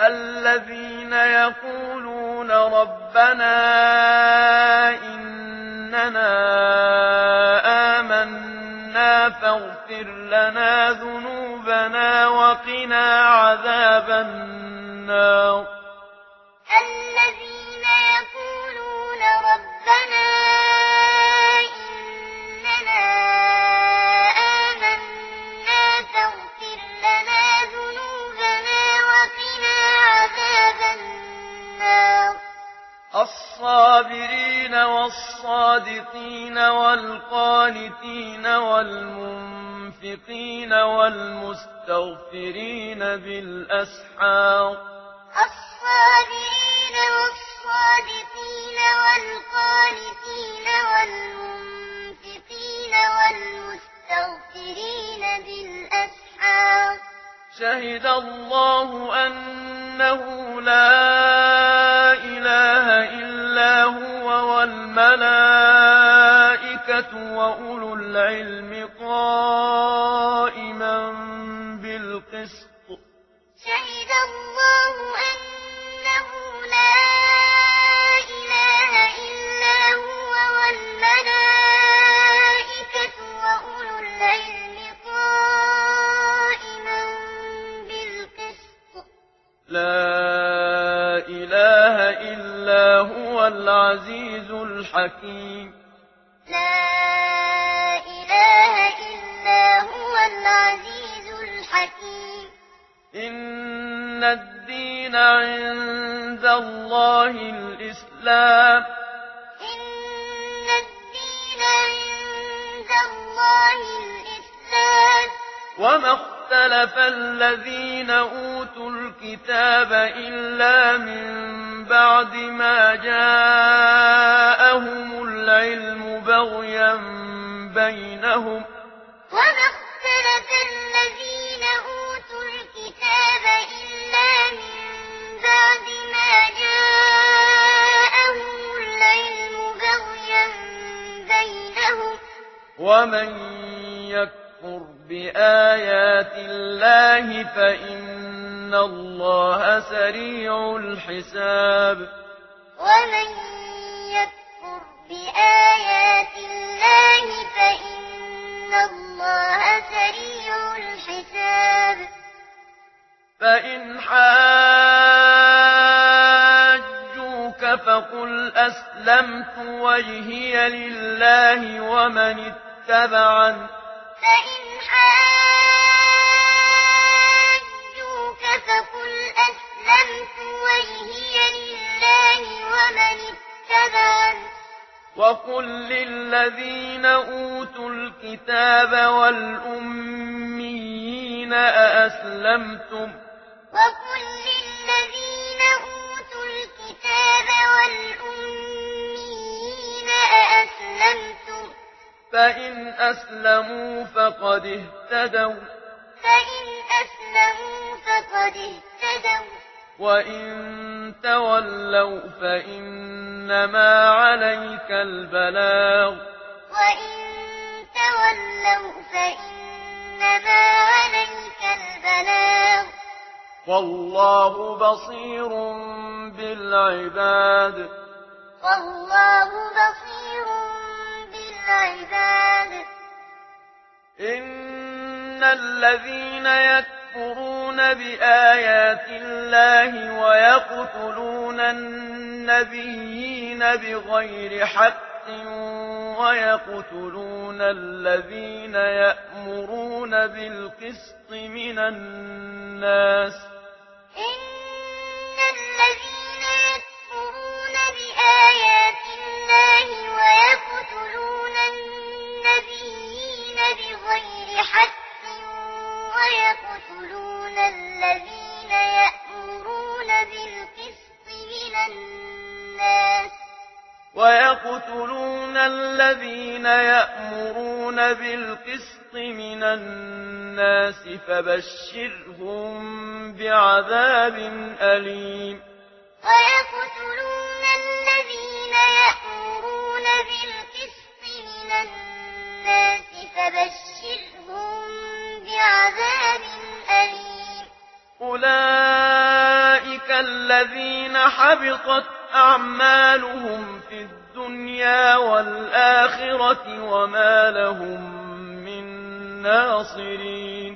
الذين يقولون ربنا إننا آمنا فاغفر لنا ذنوبنا وقنا عذاب النار الذين يقولون ربنا إننا آمنا فاغفر لنا ذنوبنا وقنا عذاب النار الصابرين والصادقين والقانتين والمنفقين والمستغفرين بالأسحار الصابرين والصادقين والقانتين والمنفقين والمستغفرين بالأسحار شهد الله أنه لا إله إلا هو والملائكة وأولو العلم قائما بالقسط شهد الله أنه لا إله إلا هو والملائكة وأولو العلم قائما بالقسط لا إله إلا هو العزيز الحكيم لا إله إلا هو العزيز الحكيم إن الدين عند الله الإسلام إن الدين عند الله الإسلام وما اختلف الذين أوتوا الكتاب إلا من بعد ما جاءهم العلم بغيا بينهم وما اختلف الذين أوتوا الكتاب إلا من بعد ما جاءهم العلم بغيا بينهم ومن يكفر بآيات الله فإن الله سريع الحساب ومن يكفر بآيات الله فإن الله سريع الحساب فإن حاجوك فقل أسلمت وجهي لله ومن اتبعني فإن حاجوك فقل أسلمت وجهي لله ومن اتبعني وقل للذين أوتوا الكتاب والأميين أأسلمتم وقل للذين أوتوا الكتاب والأميين أأسلمتم فإن أسلموا فقد اهتدوا وإن تولوا فإنما عليك البلاغ والله بصير بالعباد إن الذين يكفرون بآيات الله ويقتلون النبيين بغير حق ويقتلون الذين يأمرون بالقسط من الناس إن الذين يكفرون بآيات الله ويقتلون النبيين بغير حق ويقتلون الذين يأمرون بالقسط من الناس فبشرهم بعذاب أليم ويقتلون الذين يأمرون بالقسط من الناس فبشرهم بعذاب أليم أولئك الذين حبطت أعمالهم في الدنيا والآخرة وما لهم من ناصرين